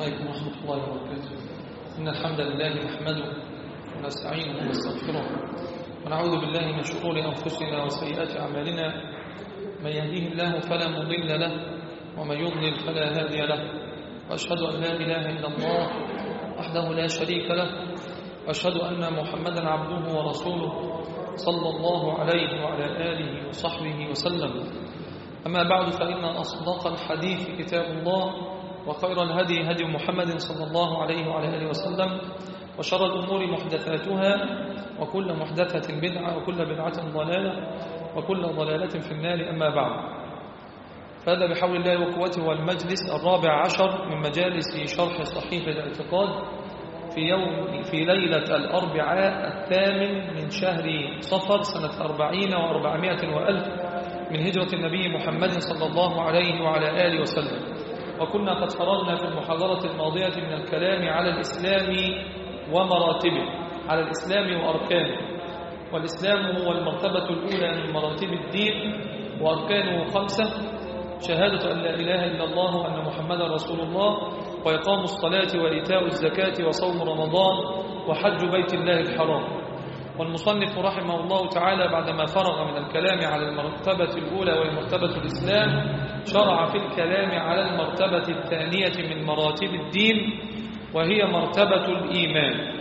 عليكم ورحمة الله وبركاته. إن الحمد لله نحمده ونستعينه ونستغفره ونعوذ بالله من شرور أنفسنا وسيئات أعمالنا. من يهديه الله فلا مضل له ومن يضلل فلا هادي له، وأشهد أن لا إله إلا الله وحده لا شريك له، وأشهد أن محمدا عبده ورسوله صلى الله عليه وعلى آله وصحبه وسلم. أما بعد، فإن أصدق الحديث كتاب الله، وخير الهدي هدي محمد صلى الله عليه وعلى آله وسلم، وشر الأمور محدثاتها، وكل محدثة بدعة، وكل بدعة ضلالة، وكل ضلالة في النار. أما بعد، فهذا بحول الله وقوته والمجلس 14 من مجالس شرح صحيح الاعتقاد في ليلة الأربعاء 8 من شهر صفر سنة 40 و400 وألف من هجرة النبي محمد صلى الله عليه وعلى آله وسلم. وكنا قد فرغنا في المحاضرة الماضية من الكلام على الإسلام ومراتبه، على الإسلام وأركانه. والإسلام هو المرتبة الأولى من مراتب الدين، وأركانه 5: شهادة أن لا إله إلا الله وأن محمدا رسول الله، وإقام الصلاة وإيتاء الزكاة وصوم رمضان وحج بيت الله الحرام. والمصنف رحمه الله تعالى بعدما فرغ من الكلام على المرتبة الأولى وهي مرتبة الإسلام، شرع في الكلام على المرتبة الثانية من مراتب الدين، وهي مرتبة الإيمان.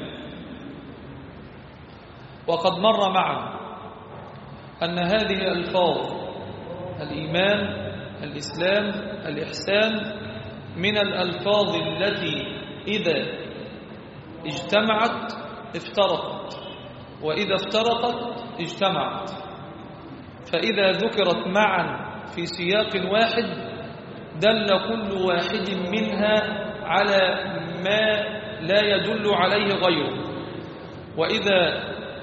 وقد مر معنا أن هذه الألفاظ الإيمان، الإسلام، الإحسان من الألفاظ التي إذا اجتمعت افترقت، وإذا افترقت اجتمعت. فإذا ذكرت معا في سياق واحد دل كل واحد منها على ما لا يدل عليه غيره، وإذا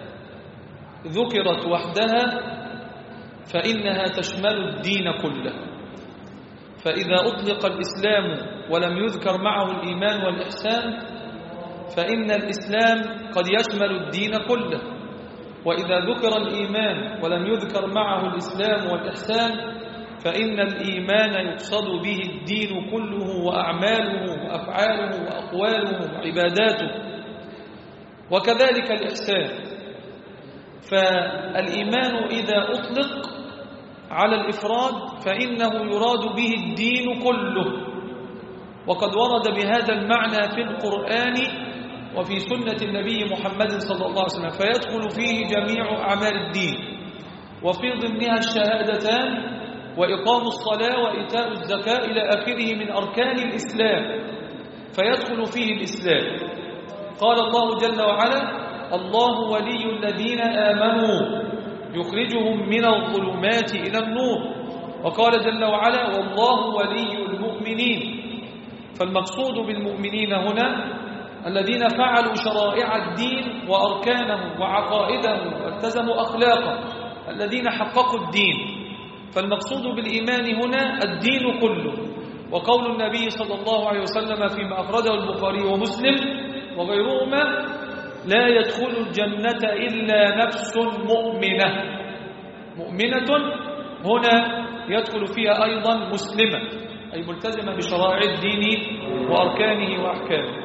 ذكرت وحدها فإنها تشمل الدين كله. فإذا أطلق الإسلام ولم يذكر معه الإيمان والإحسان فإن الإسلام قد يشمل الدين كله، وإذا ذكر الإيمان ولم يذكر معه الإسلام والإحسان فإن الإيمان يقصد به الدين كله، وأعماله وأفعاله وأقواله وعباداته، وكذلك الإحسان. فالإيمان إذا أطلق على الإفراد فإنه يراد به الدين كله، وقد ورد بهذا المعنى في القرآن وفي سنة النبي محمد صلى الله عليه وسلم، فيدخل فيه جميع أعمال الدين، وفي ضمنها الشهادتان وإقام الصلاة وإيتاء الزكاة إلى آخره من أركان الإسلام، فيدخل فيه الإسلام. قال الله جل وعلا: الله ولي الذين آمنوا يخرجهم من الظلمات إلى النور. وقال جل وعلا: والله ولي المؤمنين. فالمقصود بالمؤمنين هنا الذين فعلوا شرائع الدين وأركانه وعقائده والتزموا أخلاقه، الذين حققوا الدين. فالمقصود بالإيمان هنا الدين كله. وقول النبي صلى الله عليه وسلم فيما أخرجه البخاري ومسلم وغيرهما: لا يدخل الجنة إلا نفس مؤمنة. مؤمنة هنا يدخل فيها أيضا مسلمة، أي ملتزمة بشرائع الدين وأركانه وأحكامه.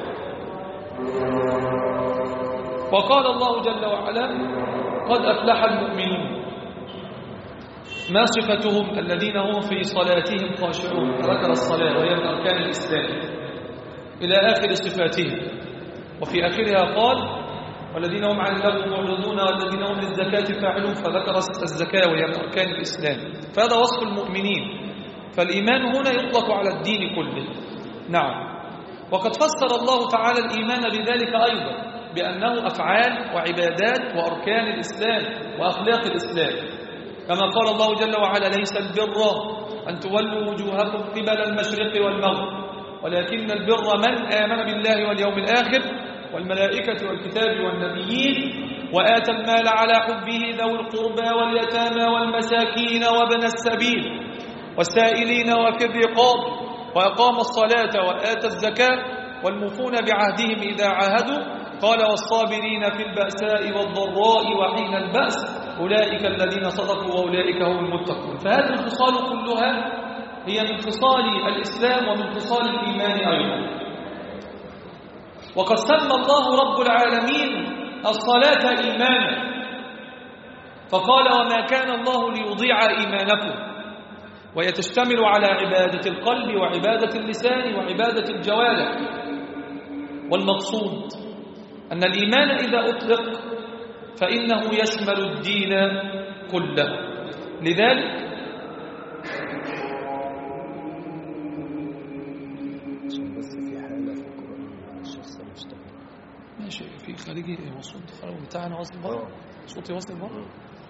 وقال الله جل وعلا: قد أفلح المؤمنون. ما صفتهم؟ الذين هم في صلاتهم خاشعون. ذكر الصلاة وهي من أركان الإسلام إلى آخر صفاتهم، وفي آخرها قال: والذين هم عن اللغو معرضون والذين هم للزكاة فاعلون، فذكر الزكاة وهي من أركان الإسلام. فهذا وصف المؤمنين. فالإيمان هنا يطلق على الدين كله. نعم. وقد فسر الله تعالى الإيمان بذلك أيضا، بأنه أفعال وعبادات وأركان الإسلام وأخلاق الإسلام، كما قال الله جل وعلا: ليس البر أن تولوا وجوهكم قبل المشرق والمغرب، ولكن البر من آمن بالله واليوم الآخر والملائكة والكتاب والنبيين وآتى المال على حبه ذوي القربى واليتامى والمساكين وابن السبيل والسائلين وفي الرقاب وأقام الصلاة وآتى الزكاة والموفون بعهدهم إذا عاهدوا. قال: والصابرين في البأساء والضراء وحين البأس أولئك الذين صدقوا وأولئك هم المتقون. فهذه الخصال كلها هي من خصال الإسلام ومن خصال الإيمان أيضا. وقد سمى الله رب العالمين الصلاة إيمانا، فقال وما كان الله ليضيع إيمانكم، وهي تشتمل على عبادة القلب وعبادة اللسان وعبادة الجوارح. والمقصود أن الإيمان إذا أطلق فإنه يشمل الدين كله. لذلك بس في حالة في القرآن الشخص المستقيم ماشي في خارجي وصوت بتاعنا واصل بره، صوتي واصل بره.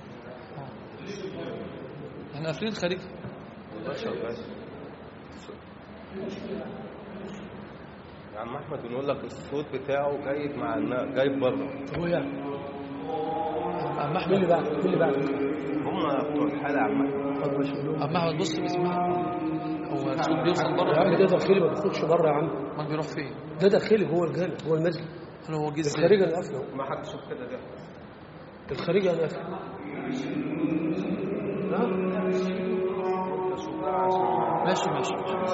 احنا قافلين الخارجي والله شغال. يا عم احمد بنقول لك الصوت بتاعه جايب مع جايب بره. هو يعني عم احمد مين اللي بعد هم بتوع الحالة يا عم احمد. طب ماشي لهم. عم احمد بص بيسمع هو الصوت بيوصل بره. يا عم ده داخلي ما بيخرجش بره يا عم. ما بيروح فين؟ ده داخلي جوه الجامع جوه المسجد. هو جه ازاي؟ الخارجي انا قافله. ما حدش شاف كده ده. الخارجي انا قافله. ماشي ماشي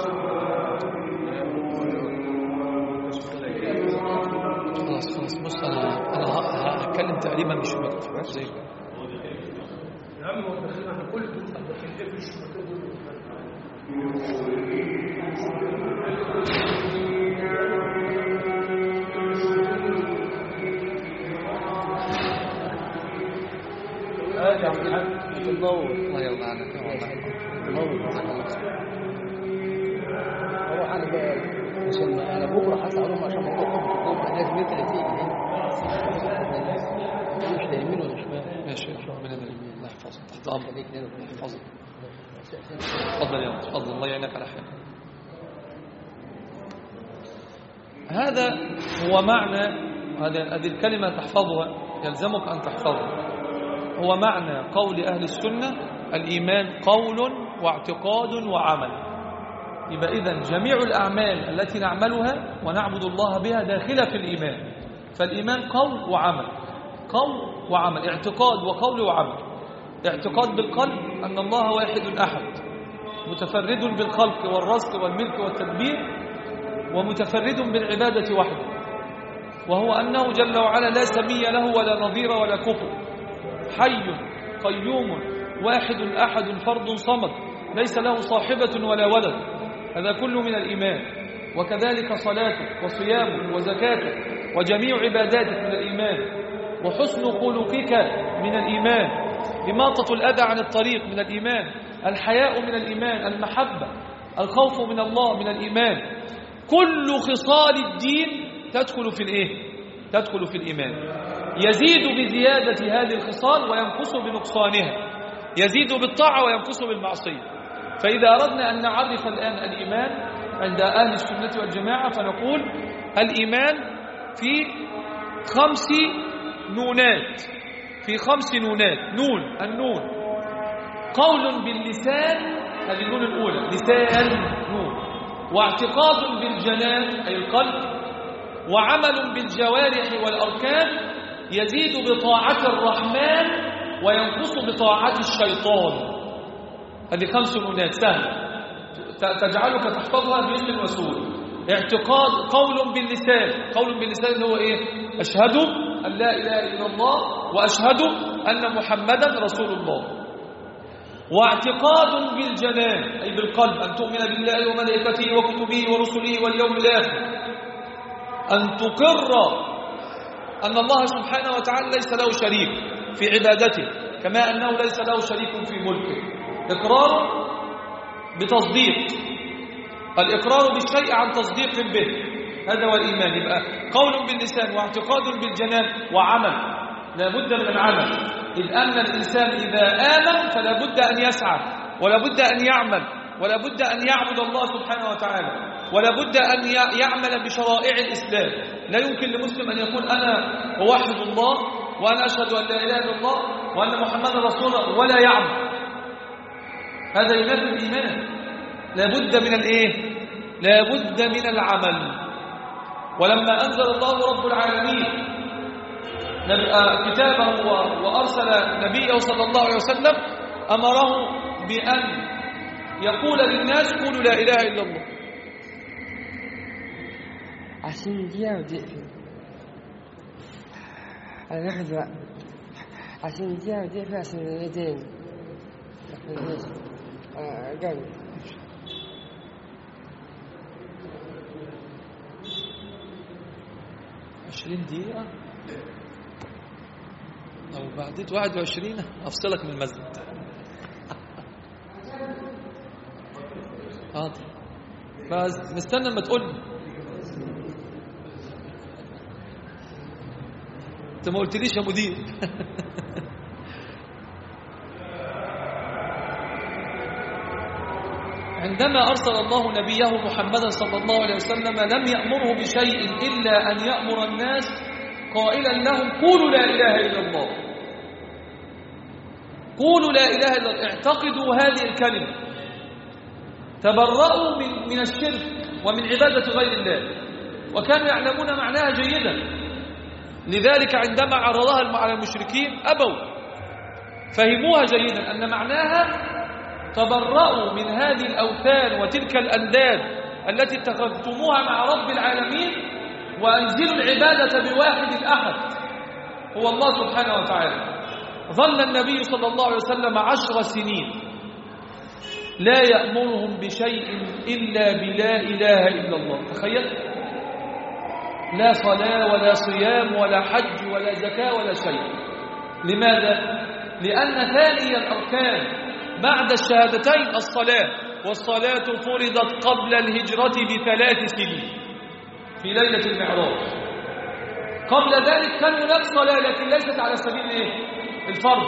خلاص بص انا هتكلم تقريبا مش مكتوب زي يا عم هو داخلين احنا كل دول داخلين في الشبكه دول. يا عم الحاج تنور. الله يرضى عنك والله. اروح انا بقى عشان انا بكره هسالهم عشان اطلب لازم انت اللي تيجي مش لا يمين ولا شمال. ماشي ربنا يبارك الله يحفظك تحت امرك الله يحفظك. تفضل يا تفضل الله يعينك على خير. هذا هو معنى هذه الكلمة تحفظها، يلزمك أن تحفظها. هو معنى قول أهل السنة الإيمان قول واعتقاد وعمل. يبقى إذن جميع الأعمال التي نعملها ونعبد الله بها داخلة في الإيمان. فالإيمان قول وعمل، قول وعمل، اعتقاد وقول وعمل. اعتقاد بالقلب أن الله واحد أحد متفرد بالخلق والرزق والملك والتدبير ومتفرد بالعبادة وحده، وهو أنه جل وعلا لا سمي له ولا نظير ولا كفر، حي قيوم واحد أحد فرد صمد ليس له صاحبة ولا ولد. هذا كله من الإيمان. وكذلك صلاته وصيامه وزكاته وجميع عباداتك من الإيمان. وحسن خلقك من الإيمان. إماطة الأذى عن الطريق من الإيمان. الحياء من الإيمان. المحبة الخوف من الله من الإيمان. كل خصال الدين تدخل في الإيه؟ تدخل في الإيمان. يزيد بزيادة هذه الخصال وينقص بنقصانها، يزيد بالطاعة وينقص بالمعصية. فإذا أردنا أن نعرف الآن الإيمان عند أهل السنة والجماعة فنقول الإيمان في 5 نونات، في 5 نونات. نون النون قول باللسان، هذه النون الأولى لسان نون، واعتقاد بالجنان أي القلب، وعمل بالجوارح والأركان، يزيد بطاعة الرحمن وينقص بطاعة الشيطان. هذه 5 نونات سهلة تجعلك تحفظها بيسر وسهولة. اعتقاد قول باللسان، قول باللسان هو ايه؟ أشهد أن لا إله إلا الله وأشهد أن محمدا رسول الله. واعتقاد بالجنان أي بالقلب، أن تؤمن بالله وملائكته وكتبه ورسله واليوم الآخر، أن تقر أن الله سبحانه وتعالى ليس له شريك في عبادته كما أنه ليس له شريك في ملكه. إقرار بتصديق، الإقرار بالشيء عن تصديق به، هذا هو الإيمان. يبقى قول باللسان واعتقاد بالجنان وعمل، لا بد من العمل، إذ أن الإنسان إذا آمن فلا بد أن يسعى ولا بد أن يعمل ولا بد أن يعبد الله سبحانه وتعالى ولا بد أن يعمل بشرائع الإسلام. لا يمكن لمسلم أن يقول أنا أوحد الله وأنا أشهد أن لا إله إلا الله وأن محمد رسول الله ولا يعمل، هذا ينافي الإيمان. لا بد من الإيه؟ لا بد من العمل. ولما أنزل الله رب العالمين كتابه وأرسل نبيه صلى الله عليه وسلم أمره بأن يقول للناس قولوا لا إله إلا الله. عشان دي ودقيقة أنا أخذ عشان دي ودقيقة عشان اليدين جامد 20 دقيقة لو بعدت 21 أفصلك من المسجد. حاضر بس مستنى لما تقول لي. انت ما قلتليش يا مدير. عندما أرسل الله نبيه محمدا صلى الله عليه وسلم لم يأمره بشيء إلا أن يأمر الناس قائلا لهم قولوا لا إله إلا الله، قولوا لا إله إلا الله، اعتقدوا هذه الكلمة، تبرأوا من الشرك ومن عبادة غير الله، وكانوا يعلمون معناها جيدا. لذلك عندما عرضها على المشركين أبوا، فهموها جيدا أن معناها تبرأوا من هذه الأوثان وتلك الأنداد التي اتخذتموها مع رب العالمين، وأنزلوا العبادة بواحد الأحد هو الله سبحانه وتعالى. ظل النبي صلى الله عليه وسلم 10 سنين لا يأمرهم بشيء إلا بلا إله إلا الله. تخيل، لا صلاة ولا صيام ولا حج ولا زكاة ولا شيء. لماذا؟ لأن ثاني الأركان بعد الشهادتين الصلاة، والصلاة فرضت قبل الهجرة ب3 سنين في ليلة المعراج. قبل ذلك كان هناك صلاة لكن ليست على سبيل الفرض.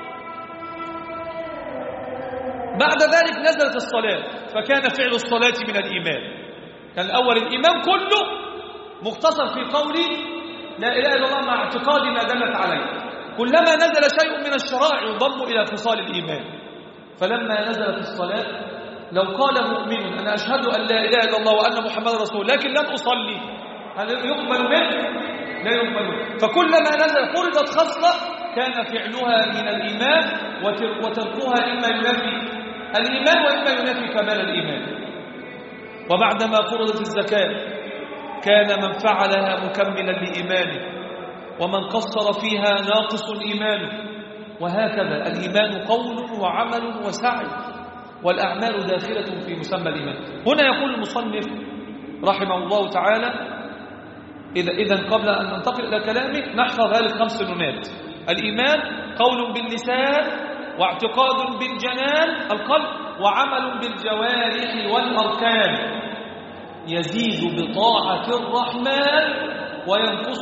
بعد ذلك نزلت الصلاة فكان فعل الصلاة من الإيمان. كان الأول الإيمان كله مختصر في قول لا إله إلا الله مع اعتقاد ما دلت عليه. كلما نزل شيء من الشرائع يضم إلى خصال الإيمان. فلما نزلت الصلاة لو قال مؤمن أنا أشهد أن لا إله إلا الله وأن محمد رسول لكن لم أصلي، هل يقبل منه؟ لا يقبل منه. فكلما نزل فرضت خصلة كان فعلها من الإيمان وتركها إما ينفي الإيمان وإما ينفي كمال الإيمان. وبعدما فرضت الزكاة كان من فعلها مكملا لإيمانه ومن قصر فيها ناقص إيمانه. وهكذا الإيمان قول وعمل وسعي، والأعمال داخلة في مسمى الإيمان. هنا يقول المصنف رحمه الله تعالى إذن قبل أن ننتقل إلى كلامه نحفظ هذه ال5 نونات. الإيمان قول باللسان واعتقاد بالجنان القلب وعمل بالجوارح والأركان، يزيد بطاعة الرحمن وينقص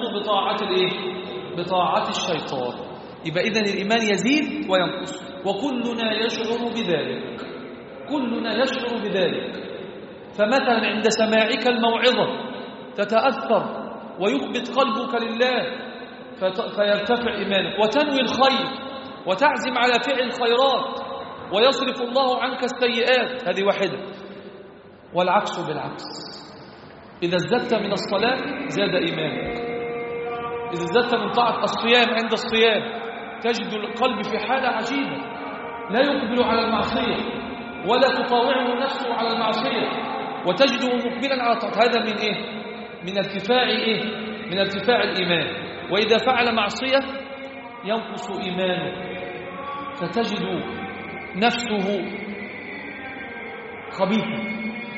بطاعة الشيطان. يبقى إذن الإيمان يزيد وينقص، وكلنا يشعر بذلك، كلنا يشعر بذلك. فمثلا عند سماعك الموعظة تتأثر ويخبت قلبك لله فيرتفع إيمانك، وتنوي الخير وتعزم على فعل الخيرات ويصرف الله عنك السيئات. هذه واحدة. والعكس بالعكس، إذا ازددت من الصلاة زاد إيمانك، إذا ازددت من طاعة الصيام عند الصيام تجد القلب في حالة عجيبة لا يقبل على المعصية ولا تطاوعه نفسه على المعصية، وتجده مقبلا على طاعة. هذا من من ارتفاع الإيمان. وإذا فعل معصية ينقص إيمانه فتجد نفسه خبيثة،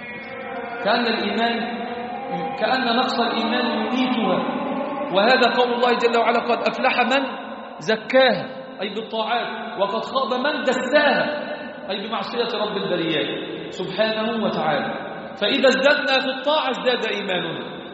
كأن نقص الإيمان يميتها. وهذا قول الله جل وعلا قد أفلح من زكاها أي بالطاعات، وقد خاب من دساها أي بمعصية رب البريات سبحانه وتعالى. فإذا ازددنا في الطاعة ازداد إيماننا.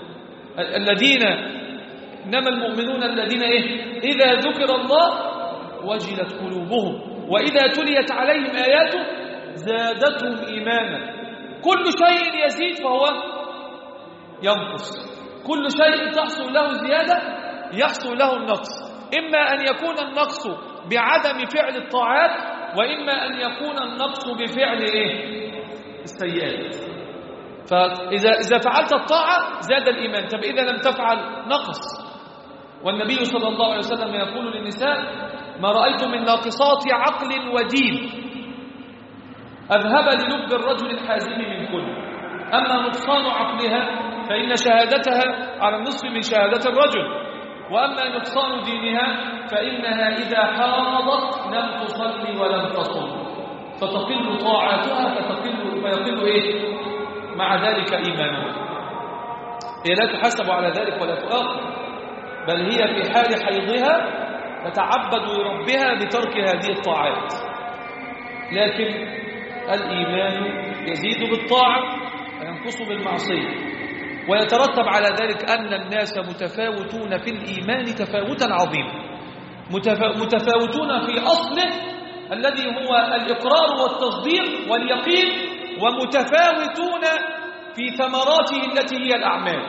إنما المؤمنون الذين إذا ذكر الله وجلت قلوبهم وإذا تليت عليهم آياته زادتهم إيمانا. كل شيء يزيد فهو ينقص، كل شيء تحصل له زيادة يحصل له النقص. إما أن يكون النقص بعدم فعل الطاعات، وإما أن يكون النقص بفعل السيئات. فإذا فعلت الطاعة زاد الإيمان، طب إذا لم تفعل نقص. والنبي صلى الله عليه وسلم يقول للنساء ما رأيت من ناقصات عقل ودين أذهب للب الرجل الحازم من كل. أما نقصان عقلها فإن شهادتها على النصف من شهادة الرجل. وأما نقصان دينها فإنها إذا حاضت لم تصلي ولم تصم، فتقل طاعاتها فيقل إيه؟ مع ذلك إيمانها. هي لا تحسب على ذلك ولا تؤاخذ، بل هي في حال حيضها تتعبد لربها بترك هذه الطاعات. لكن الإيمان يزيد بالطاعة وينقص بالمعصية، ويترتب على ذلك أن الناس متفاوتون في الإيمان تفاوتا عظيما، متفاوتون في أصله الذي هو الإقرار والتصديق واليقين، ومتفاوتون في ثمراته التي هي الأعمال.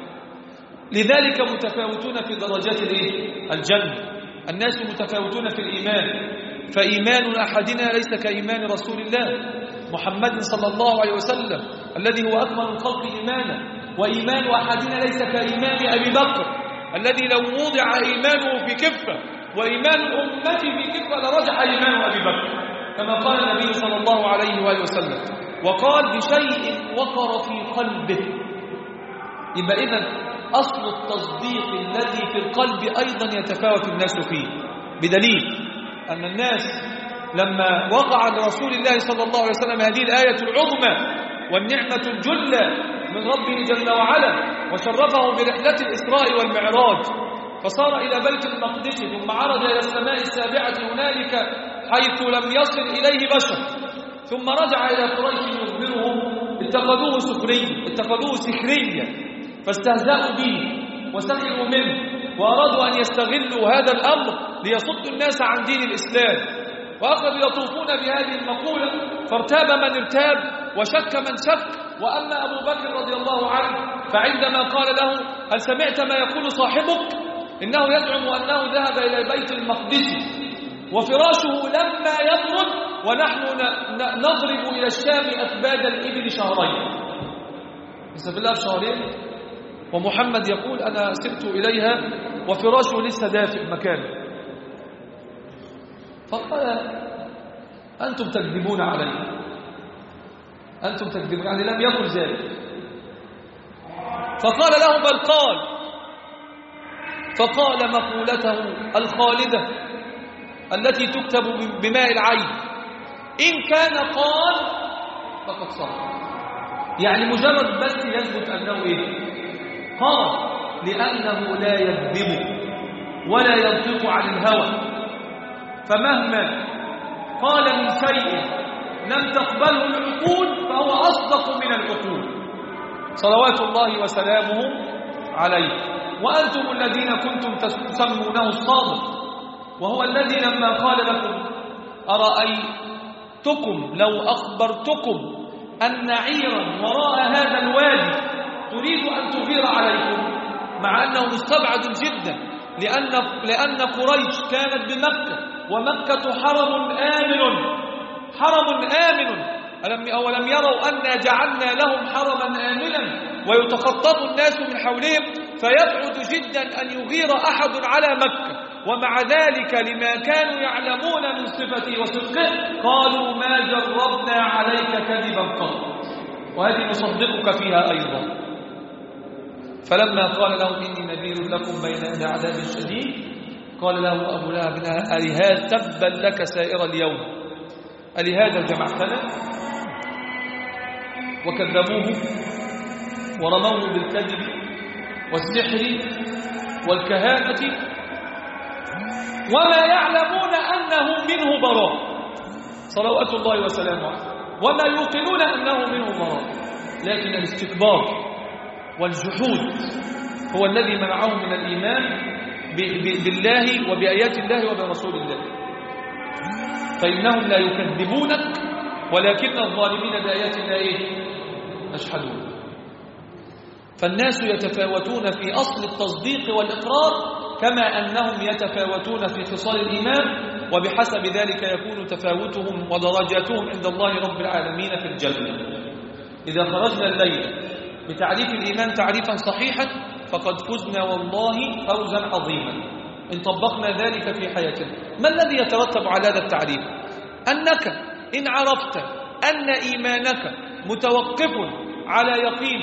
لذلك متفاوتون في درجات الجنة. الناس متفاوتون في الإيمان، فإيمان أحدنا ليس كإيمان رسول الله محمد صلى الله عليه وسلم الذي هو أكمل الخلق إيمانا، وإيمان أحدنا ليس كإيمان أبي بكر الذي لو وضع إيمانه في كفة وإيمان الأمة في كفة لرجح إيمان أبي بكر، كما قال النبي صلى الله عليه وآله وسلم، وقال بشيء وقر في قلبه. يبقى إذن أصل التصديق الذي في القلب أيضا يتفاوت الناس فيه، بدليل أن الناس لما وقع لرسول الله صلى الله عليه وسلم هذه الآية العظمى والنعمة الجلة من ربه جل وعلا، وشرفه برحلة الإسراء والمعراج، فصار إلى بيت المقدس ثم عرج إلى السماء السابعة هنالك حيث لم يصل إليه بشر، ثم رجع إلى قريش يخبرهم، اتخذوه سخريا فاستهزأوا به وسخروا منه، وأرادوا أن يستغلوا هذا الأمر ليصدوا الناس عن دين الإسلام، وأخذوا يطوفون بهذه المقولة، فارتاب من ارتاب وشك من شك. وأما أبو بكر رضي الله عنه فعندما قال له هل سمعت ما يقول صاحبك؟ إنه يزعم أنه ذهب إلى بيت المقدس وفراشه لما يبرد ونحن نضرب إلى الشام أكباد الإبل شهرين. بسم الله شهرين، ومحمد يقول أنا سرت إليها وفراشه لسه دافئ مكانه. فقال أنتم تكذبون علي، أنتم تكذبون، يعني لم يقل ذلك. فقال له بل قال، فقال مقولته الخالدة التي تكتب بماء العين إن كان قال فقد صدق. يعني مجرد بس يثبت أنه قال، لأنه لا يكذب ولا ينطق عن الهوى، فمهما قال من شيء لم تقبله العقول فهو أصدق من العقول صلوات الله وسلامه عليه. وأنتم الذين كنتم تسمونه الصادق، وهو الذي لما قال لكم أرأيتكم لو أخبرتكم أن عيرا وراء هذا الوادي تريد أن تغير عليكم، مع أنه مستبعد جدا، لأن قريش كانت بمكة، ومكة حرم آمن، أولم يروا أنا جعلنا لهم حرما آمنا ويتخطف الناس من حولهم، فيبعد جدا أن يغير أحد على مكة. ومع ذلك لما كانوا يعلمون من صفته وصدقه قالوا ما جربنا عليك كذبا قط، وهذه نصدقك فيها أيضا. فلما قال لهم إني نذير لكم بين يدي عذاب شديد، قال له أبو لهب ألهذا تبا لك سائر اليوم، ألهذا جمعتنا؟ وكذبوه ورموه بالكذب والسحر والكهانة، وما يعلمون أنه منه براء صلوات الله وسلامه عليه، وما يوقنون أنه منه براء. لكن الاستكبار والجحود هو الذي منعهم من الإيمان بالله وبآيات الله وبرسول الله. فإنهم لا يكذبونك ولكن الظالمين بآيات الله يجحدون. فالناس يتفاوتون في أصل التصديق والإقرار كما أنهم يتفاوتون في خصال الإيمان، وبحسب ذلك يكون تفاوتهم ودرجاتهم عند الله رب العالمين في الجنة. إذا خرجنا الليل بتعريف الإيمان تعريفا صحيحا فقد فزنا والله فوزا عظيما إن طبقنا ذلك في حياتنا. ما الذي يترتب على هذا التعريف؟ أنك إن عرفت أن إيمانك متوقف على يقينك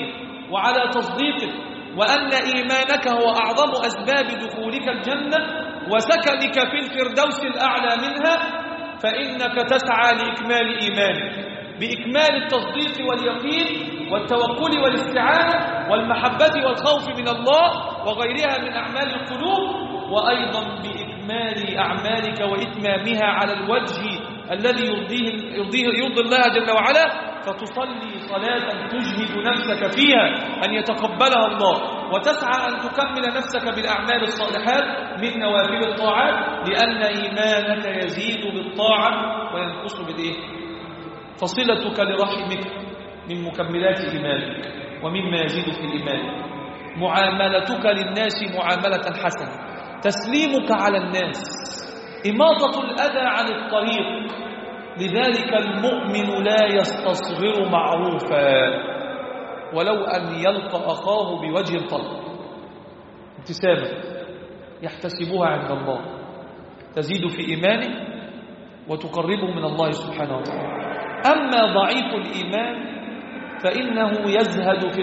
وعلى تصديقه، وأن إيمانك هو أعظم أسباب دخولك الجنة وسكنك في الفردوس الأعلى منها، فإنك تسعى لإكمال إيمانك بإكمال التصديق واليقين والتوكل والاستعانة والمحبة والخوف من الله وغيرها من أعمال القلوب، وأيضا بإكمال أعمالك وإتمامها على الوجه الذي يرضي الله جل وعلا، فتصلي صلاة تجهد نفسك فيها أن يتقبلها الله، وتسعى أن تكمل نفسك بالأعمال الصالحات من نوافل الطاعات، لأن إيمانك يزيد بالطاعة وينقص بالإيه؟ فصلتك لرحمك من مكملات إيمانك ومما يزيد في الإيمان، معاملتك للناس معاملة حسنة، تسليمك على الناس، إماطة الأذى عن الطريق. لذلك المؤمن لا يستصغر معروفا ولو أن يلقى أخاه بوجه طلق، ابتسامة يحتسبها عند الله تزيد في إيمانه وتقربه من الله سبحانه وتعالى. أما ضعيف الإيمان فإنه يزهد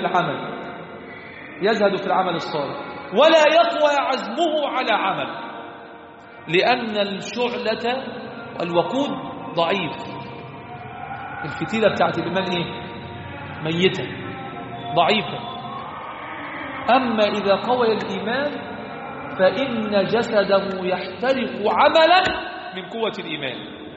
في العمل الصالح ولا يقوى عزمه على عمل، لأن الشعلة والوقود ضعيف. الفتيلة بتاعت الإيمان إيه؟ ميتة ضعيفة. أما إذا قوي الإيمان فإن جسده يحترق عملا من قوة الإيمان،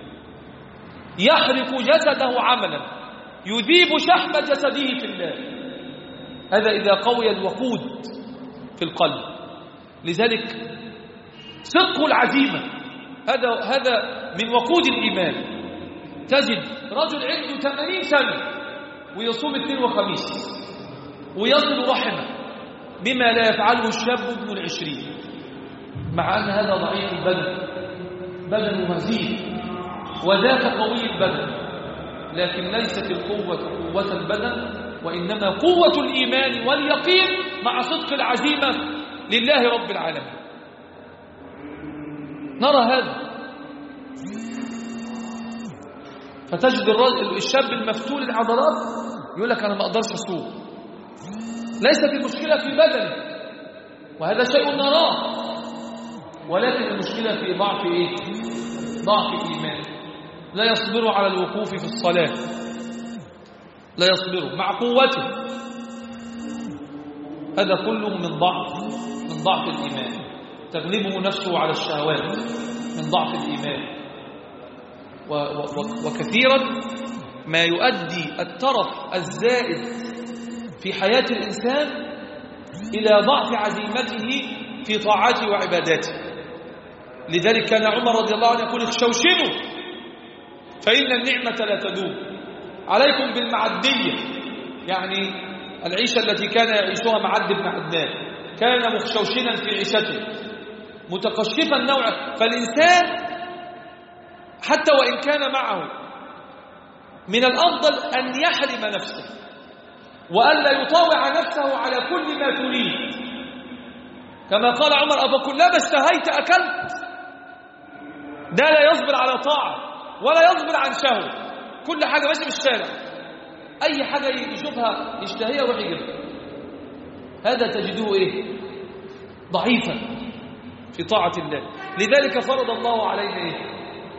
يحرق جسده عملا يذيب شحم جسده في الله. هذا إذا قوي الوقود في القلب. لذلك صدق العزيمة هذا من وقود الإيمان. تجد رجل عنده 80 سنة ويصوم اثنين وخميس ويصل رحمه بما لا يفعله الشاب ابن 20، مع أن هذا ضعيف البدن، بدنه هزيل، وذاك قوي البدن، لكن ليست القوة قوة البدن، وإنما قوة الإيمان واليقين مع صدق العزيمة لله رب العالمين. نرى هذا، فتجد الشاب المفتول العضلات يقول لك أنا ما أقدرش أصوم. ليست المشكلة في بدنه، وهذا شيء نراه، ولكن المشكلة في ضعف إيه؟ ضعف الإيمان. لا يصبر على الوقوف في الصلاة، لا يصبر مع قوته. هذا كله من ضعف الإيمان. تغلبه نفسه على الشهوات من ضعف الإيمان. وكثيرا ما يؤدي الترف الزائد في حياة الإنسان إلى ضعف عزيمته في طاعاته وعباداته. لذلك كان عمر رضي الله عنه يقول اخشوشنوا فإن النعمة لا تدوم، عليكم بالمعدية، يعني العيشة التي كان يعيشها معد بن عدنان، كان مخشوشنا في عيشته متقشفا نوعا. فالإنسان حتى وإن كان معه من الأفضل أن يحرم نفسه وأن لا يطاوع نفسه على كل ما تريد، كما قال عمر أفكلما اشتهيت أكلت. ده لا يصبر على طاعة ولا يصبر عن شهوة، كل حاجة ماشي في الشارع، أي حاجة يشوفها يشتهيها يروح يجيبها. هذا تجده إيه؟ ضعيفا في طاعة الله. لذلك فرض الله علينا إيه؟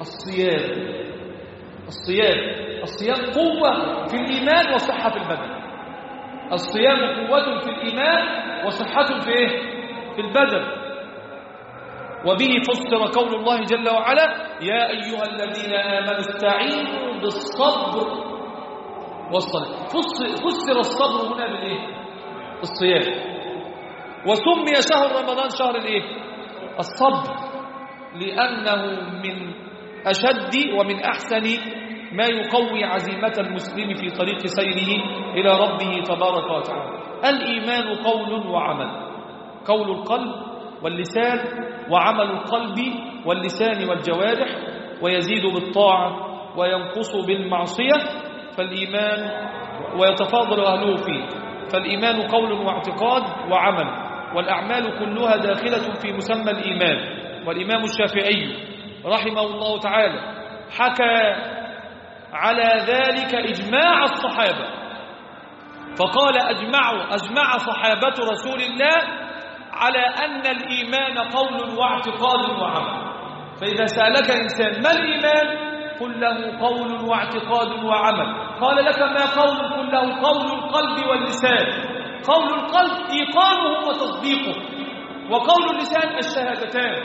الصيام قوة في الإيمان وصحة في البدن. الصيام قوة في الإيمان وصحة في إيه؟ في البدن. وبه فسر قول الله جل وعلا يا أيها الذين آمنوا استعينوا بالصبر والصلاة. فسر الصبر هنا بالإيه؟ الصيام. وسمي شهر رمضان شهر الإيه؟ الصبر، لأنه من أشد ومن أحسن ما يقوي عزيمة المسلم في طريق سيره إلى ربه تبارك وتعالى. الإيمان قول وعمل، قول القلب واللسان، وعمل القلب واللسان والجوارح، ويزيد بالطاعة وينقص بالمعصية. فالإيمان ويتفاضل أهله فيه. فالإيمان قول واعتقاد وعمل، والأعمال كلها داخلة في مسمى الإيمان. والإمام الشافعي رحمه الله تعالى حكى على ذلك إجماع الصحابة، فقال أجمع صحابة رسول الله على أن الإيمان قول واعتقاد وعمل. فإذا سألك إنسان ما الإيمان؟ قل له قول واعتقاد وعمل. قال لك ما قول؟ قل له قول القلب واللسان. قول القلب إيقانه وتصديقه، وقول اللسان الشهادتان،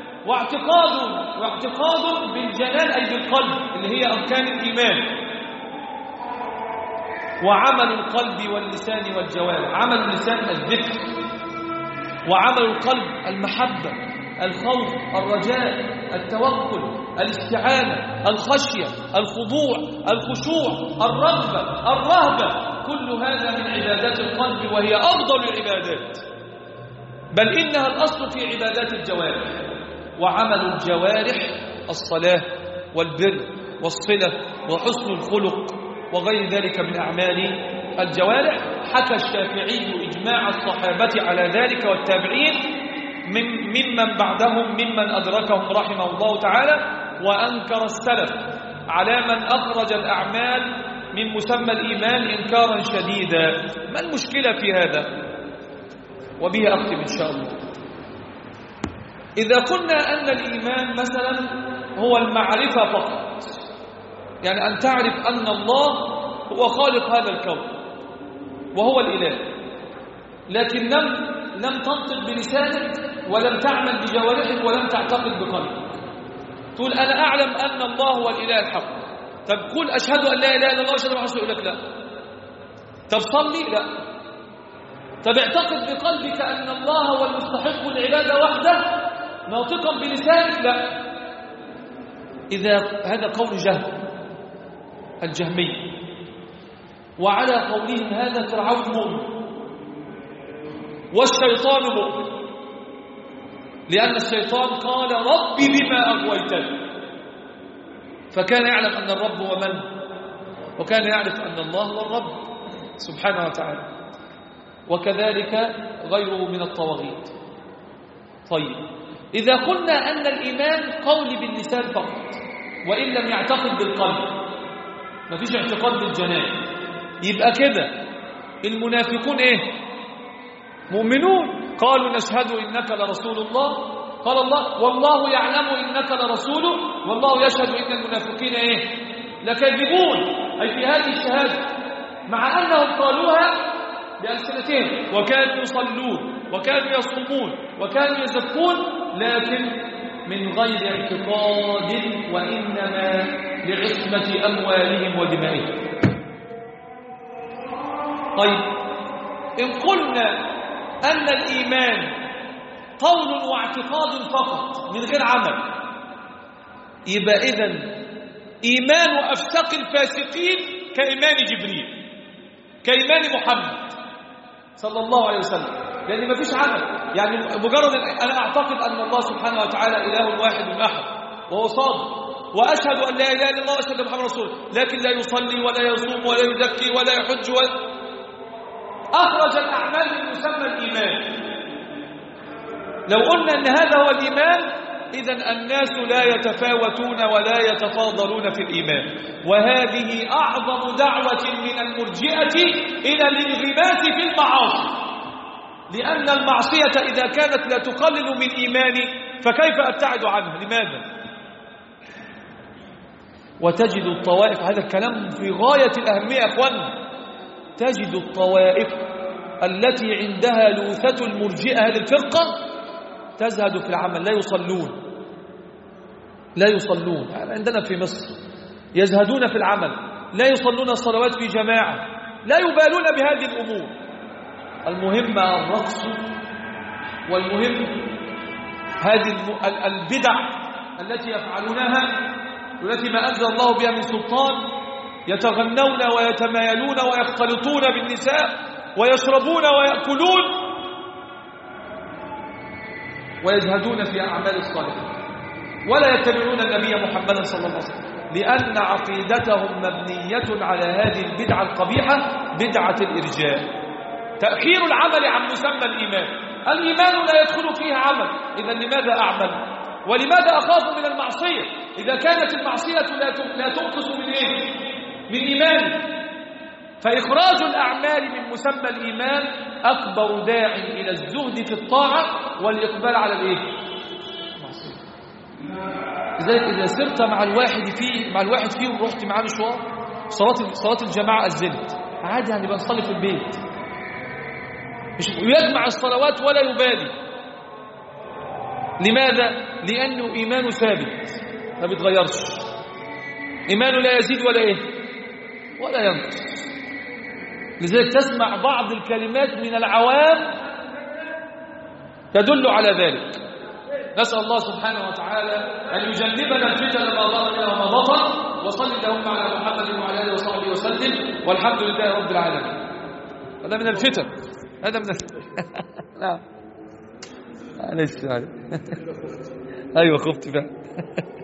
واعتقاد بالجنان أي بالقلب اللي هي أركان الإيمان، وعمل القلب واللسان والجوارح. عمل اللسان الذكر، وعمل القلب المحبة، الخوف، الرجاء، التوكل، الاستعانة، الخشية، الخضوع، الخشوع، الرغبة، الرهبة. كل هذا من عبادات القلب، وهي أفضل العبادات، بل إنها الأصل في عبادات الجوارح. وعمل الجوارح الصلاة والبر والصلة وحسن الخلق وغير ذلك من أعمال الجوارح. حكى الشافعي إجماع الصحابة على ذلك والتابعين ممن بعدهم ممن أدركهم رحمه الله تعالى، وأنكر السلف على من أخرج الأعمال من مسمى الإيمان إنكارا شديدا. ما المشكلة في هذا؟ وبه أختم إن شاء الله. إذا قلنا أن الإيمان مثلا هو المعرفة فقط، يعني أن تعرف أن الله هو خالق هذا الكون وهو الإله، لكن لم تنطق بلسانك ولم تعمل بجوارحك ولم تعتقد بقلبك. تقول أنا أعلم أن الله هو الإله الحق. طب قل أشهد أن لا إله إلا الله وأشهد أن محمدا رسول الله. يقول لك لا. طب صلي؟ لا. طب اعتقد بقلبك أن الله هو المستحق العبادة وحده ناطقا بلسانك؟ لا. إذا هذا قول جهم الجهمي، وعلى قولهم هذا فرعون مؤمن والشيطان مؤمن، لأن الشيطان قال ربي بما أغويتني، فكان يعلم أن الرب هو من، وكان يعرف أن الله هو الرب سبحانه وتعالى، وكذلك غيره من الطواغيت. طيب إذا قلنا أن الإيمان قول باللسان فقط وإن لم يعتقد بالقلب، ما فيش اعتقاد بالجنان، يبقى كده المنافقون إيه؟ مؤمنون. قالوا نشهد إنك لرسول الله، قال الله والله يعلم إنك لرسوله والله يشهد إن المنافقين إيه؟ لكاذبون. أي في هذه الشهادة، مع أنهم قالوها بألسنتهم وكانوا يصلون وكانوا يصومون وكانوا يزكون، لكن من غير اعتقاد، وإنما لعصمة أموالهم ودمائهم. طيب إن قلنا أن الإيمان قول واعتقاد فقط من غير عمل، يبقى إذن إيمان أفسق الفاسقين كإيمان جبريل، كإيمان محمد صلى الله عليه وسلم، لأن ما فيش عمل. يعني مجرد أنا أعتقد أن الله سبحانه وتعالى إله واحد أحد وهو صادق، وأشهد أن لا إله إلا الله وأشهد أن محمدا رسول الله، لكن لا يصلي ولا يصوم ولا يزكي ولا يحج أخرج الأعمال من مسمى الإيمان. لو قلنا أن هذا هو الإيمان، إذن الناس لا يتفاوتون ولا يتفاضلون في الإيمان، وهذه أعظم دعوة من المرجئة إلى الانغماس في المعاصي، لأن المعصية إذا كانت لا تقلل من إيماني فكيف أبتعد عنها؟ لماذا؟ وتجد الطوائف، هذا الكلام في غاية الأهمية يا أخوان، تجد الطوائف التي عندها لوثة المرجئة هذه الفرقة تزهد في العمل، لا يصلون. عندنا في مصر يزهدون في العمل، لا يصلون الصلوات في جماعة، لا يبالون بهذه الأمور. المهم الرقص، والمهم هذه البدع التي يفعلونها والتي ما أنزل الله بها من سلطان، يتغنون ويتمايلون ويختلطون بالنساء ويشربون ويأكلون ويجهدون في أعمال الصالحين، ولا يتبعون النبي محمد صلى الله عليه وسلم، لأن عقيدتهم مبنية على هذه البدعة القبيحة، بدعة الإرجاء، تأخير العمل عن مسمى الإيمان. الإيمان لا يدخل فيه عمل، إذا لماذا أعمل؟ ولماذا أخاف من المعصية إذا كانت المعصية لا تنقص من إيه؟ من إيمان. فإخراج الأعمال من مسمى الإيمان أكبر داع إلى الزهد في الطاعة والإقبال على الإيه؟ لذلك إذا سرت مع الواحد فيهم رحت معاه مشوار صلاة الجماعة أذنت عادي يعني بنصلي في البيت مش يجمع الصلوات ولا يبالي. لماذا؟ لأنه إيمانه ثابت ما بيتغيرش، إيمانه لا يزيد ولا ينقص. لذلك تسمع بعض الكلمات من العوام تدل على ذلك. نسأل الله سبحانه وتعالى أن يجنبنا الفتن ما ظهر منها وما بطن. وصل اللهم على محمد وعلى آله وصحبه وسلم والحمد لله رب العالمين. هذا من الفتن، هذا من نعم لسه أيوة خفت بقى